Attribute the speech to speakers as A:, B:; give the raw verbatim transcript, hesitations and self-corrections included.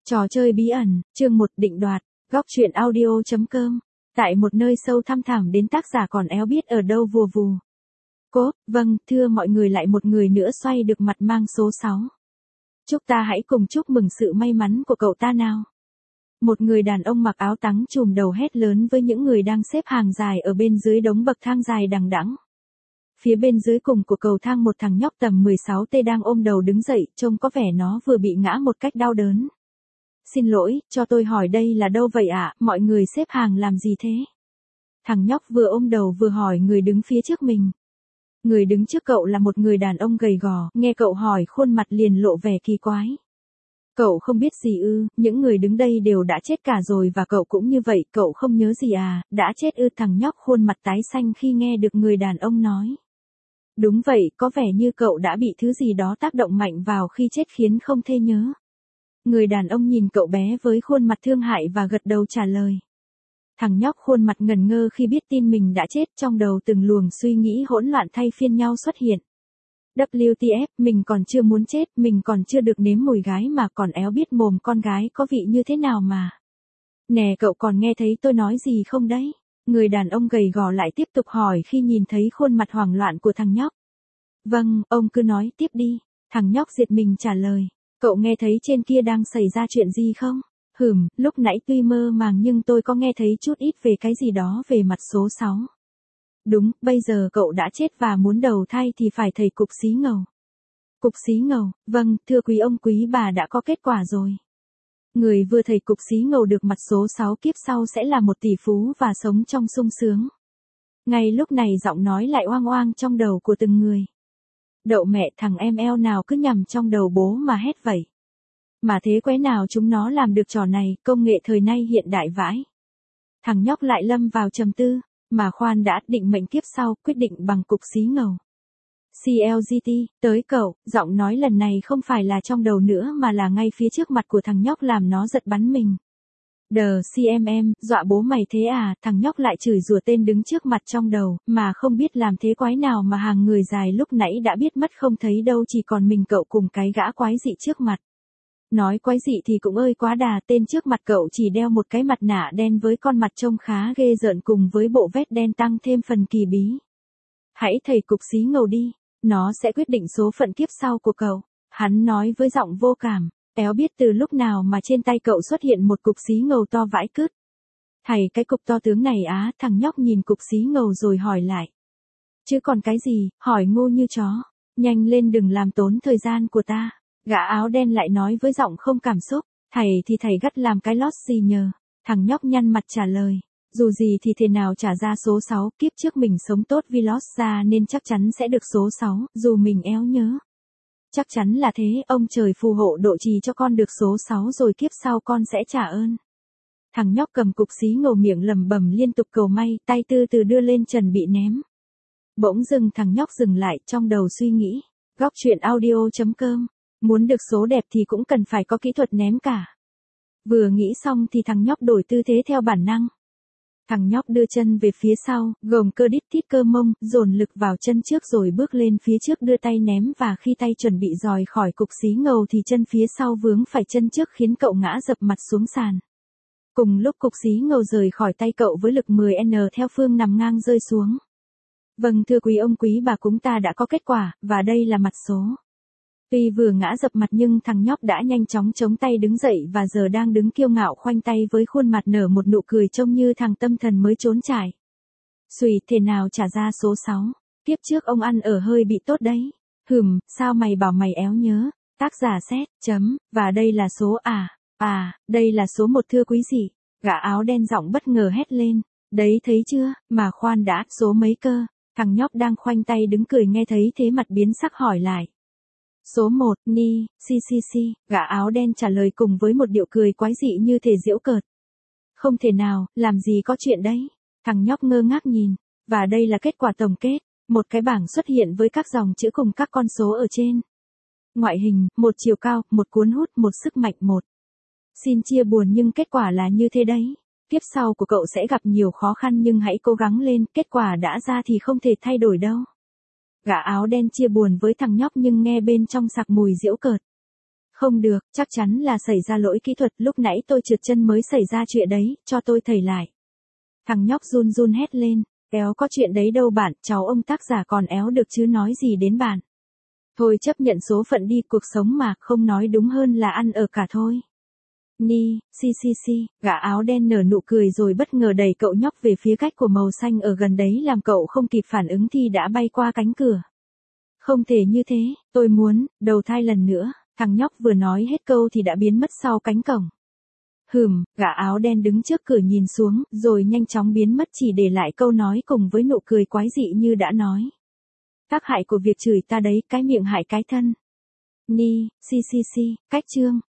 A: Trò chơi bí ẩn, chương một định đoạt, góc truyện audio.com. Tại một nơi sâu thăm thẳm đến tác giả còn éo biết ở đâu vùa vù. Cố, vâng, thưa mọi người, lại một người nữa xoay được mặt mang số sáu. Chúc ta hãy cùng chúc mừng sự may mắn của cậu ta nào. Một người đàn ông mặc áo tắng trùm đầu hét lớn với những người đang xếp hàng dài ở bên dưới đống bậc thang dài đằng đẵng. Phía bên dưới cùng của cầu thang một thằng nhóc tầm mười sáu tuổi đang ôm đầu đứng dậy, trông có vẻ nó vừa bị ngã một cách đau đớn. Xin lỗi, cho tôi hỏi đây là đâu vậy ạ, mọi người xếp hàng làm gì thế? Thằng nhóc vừa ôm đầu vừa hỏi người đứng phía trước mình. Người đứng trước cậu là một người đàn ông gầy gò, nghe cậu hỏi khuôn mặt liền lộ vẻ kỳ quái. Cậu không biết gì ư, những người đứng đây đều đã chết cả rồi và cậu cũng như vậy, cậu không nhớ gì à, đã chết ư? Thằng nhóc khuôn mặt tái xanh khi nghe được người đàn ông nói. Đúng vậy, có vẻ như cậu đã bị thứ gì đó tác động mạnh vào khi chết khiến không thể nhớ. Người đàn ông nhìn cậu bé với khuôn mặt thương hại và gật đầu trả lời. Thằng nhóc khuôn mặt ngần ngơ khi biết tin mình đã chết, trong đầu từng luồng suy nghĩ hỗn loạn thay phiên nhau xuất hiện. vê kép tê, mình còn chưa muốn chết, mình còn chưa được nếm mùi gái mà còn éo biết mồm con gái có vị như thế nào mà. Nè, cậu còn nghe thấy tôi nói gì không đấy? Người đàn ông gầy gò lại tiếp tục hỏi khi nhìn thấy khuôn mặt hoảng loạn của thằng nhóc. Vâng, ông cứ nói tiếp đi. Thằng nhóc giật mình trả lời. Cậu nghe thấy trên kia đang xảy ra chuyện gì không? Hừm, lúc nãy tuy mơ màng nhưng tôi có nghe thấy chút ít về cái gì đó về mặt số sáu. Đúng, bây giờ cậu đã chết và muốn đầu thai thì phải thầy cục xí ngầu. Cục xí ngầu, vâng, thưa quý ông quý bà đã có kết quả rồi. Người vừa thầy cục xí ngầu được mặt số sáu kiếp sau sẽ là một tỷ phú và sống trong sung sướng. Ngay lúc này giọng nói lại oang oang trong đầu của từng người. Đậu mẹ, thằng em eo nào cứ nhằm trong đầu bố mà hét vậy. Mà thế quái nào chúng nó làm được trò này, công nghệ thời nay hiện đại vãi. Thằng nhóc lại lâm vào trầm tư, mà khoan đã, định mệnh kiếp sau, quyết định bằng cục xí ngầu. xê lờ giê tê, tới cậu, giọng nói lần này không phải là trong đầu nữa mà là ngay phía trước mặt của thằng nhóc làm nó giật bắn mình. Đờ xê em em, dọa bố mày thế à, thằng nhóc lại chửi rủa tên đứng trước mặt trong đầu, mà không biết làm thế quái nào mà hàng người dài lúc nãy đã biết mất không thấy đâu, chỉ còn mình cậu cùng cái gã quái dị trước mặt. Nói quái dị thì cũng ơi quá đà, tên trước mặt cậu chỉ đeo một cái mặt nạ đen với con mặt trông khá ghê rợn cùng với bộ vest đen tăng thêm phần kỳ bí. Hãy thầy cục xí ngầu đi, nó sẽ quyết định số phận kiếp sau của cậu, hắn nói với giọng vô cảm. Éo biết từ lúc nào mà trên tay cậu xuất hiện một cục xí ngầu to vãi cứt. Thầy, cái cục to tướng này á, thằng nhóc nhìn cục xí ngầu rồi hỏi lại. Chứ còn cái gì, hỏi ngu như chó, nhanh lên đừng làm tốn thời gian của ta. Gã áo đen lại nói với giọng không cảm xúc, thầy thì thầy gắt làm cái lót gì nhờ. Thằng nhóc nhăn mặt trả lời, dù gì thì thế nào trả ra số sáu, kiếp trước mình sống tốt vì lót ra nên chắc chắn sẽ được số sáu, dù mình éo nhớ. Chắc chắn là thế, ông trời phù hộ độ trì cho con được số sáu rồi kiếp sau con sẽ trả ơn. Thằng nhóc cầm cục xí ngầu miệng lẩm bẩm liên tục cầu may, tay từ từ đưa lên trần bị ném. Bỗng dưng thằng nhóc dừng lại, trong đầu suy nghĩ. Góc truyện audio.com. Muốn được số đẹp thì cũng cần phải có kỹ thuật ném cả. Vừa nghĩ xong thì thằng nhóc đổi tư thế theo bản năng. Thằng nhóc đưa chân về phía sau, gồng cơ đít tít cơ mông, dồn lực vào chân trước rồi bước lên phía trước đưa tay ném, và khi tay chuẩn bị dòi khỏi cục xí ngầu thì chân phía sau vướng phải chân trước khiến cậu ngã dập mặt xuống sàn. Cùng lúc cục xí ngầu rời khỏi tay cậu với lực mười n theo phương nằm ngang rơi xuống. Vâng, thưa quý ông quý bà, chúng ta đã có kết quả, và đây là mặt số. Tuy vừa ngã dập mặt nhưng thằng nhóc đã nhanh chóng chống tay đứng dậy và giờ đang đứng kiêu ngạo khoanh tay với khuôn mặt nở một nụ cười trông như thằng tâm thần mới trốn trải. Xùi, thế nào trả ra số sáu, tiếp trước ông ăn ở hơi bị tốt đấy. Hừm, sao mày bảo mày éo nhớ, tác giả xét, chấm, và đây là số à, à, đây là số một thưa quý vị. Gã áo đen giọng bất ngờ hét lên, đấy thấy chưa, mà khoan đã, số mấy cơ, thằng nhóc đang khoanh tay đứng cười nghe thấy thế mặt biến sắc hỏi lại. Số một, ni, si si si, gã áo đen trả lời cùng với một điệu cười quái dị như thể giễu cợt. Không thể nào, làm gì có chuyện đấy. Thằng nhóc ngơ ngác nhìn, và đây là kết quả tổng kết, một cái bảng xuất hiện với các dòng chữ cùng các con số ở trên. Ngoại hình, một chiều cao, một cuốn hút, một sức mạnh, một. Xin chia buồn nhưng kết quả là như thế đấy. Kiếp sau của cậu sẽ gặp nhiều khó khăn nhưng hãy cố gắng lên, kết quả đã ra thì không thể thay đổi đâu. Gã áo đen chia buồn với thằng nhóc nhưng nghe bên trong sặc mùi giễu cợt. Không được, chắc chắn là xảy ra lỗi kỹ thuật, lúc nãy tôi trượt chân mới xảy ra chuyện đấy, cho tôi thầy lại. Thằng nhóc run run hét lên, éo có chuyện đấy đâu bạn, cháu ông tác giả còn éo được chứ nói gì đến bạn. Thôi chấp nhận số phận đi, cuộc sống mà, không nói đúng hơn là ăn ở cả thôi. Ni, si si si, gã áo đen nở nụ cười rồi bất ngờ đẩy cậu nhóc về phía cách của màu xanh ở gần đấy làm cậu không kịp phản ứng thì đã bay qua cánh cửa. Không thể như thế, tôi muốn, đầu thai lần nữa, thằng nhóc vừa nói hết câu thì đã biến mất sau cánh cổng. Hừm, gã áo đen đứng trước cửa nhìn xuống, rồi nhanh chóng biến mất chỉ để lại câu nói cùng với nụ cười quái dị như đã nói. Tác hại của việc chửi ta đấy, cái miệng hại cái thân. Ni, si si si, cách chương.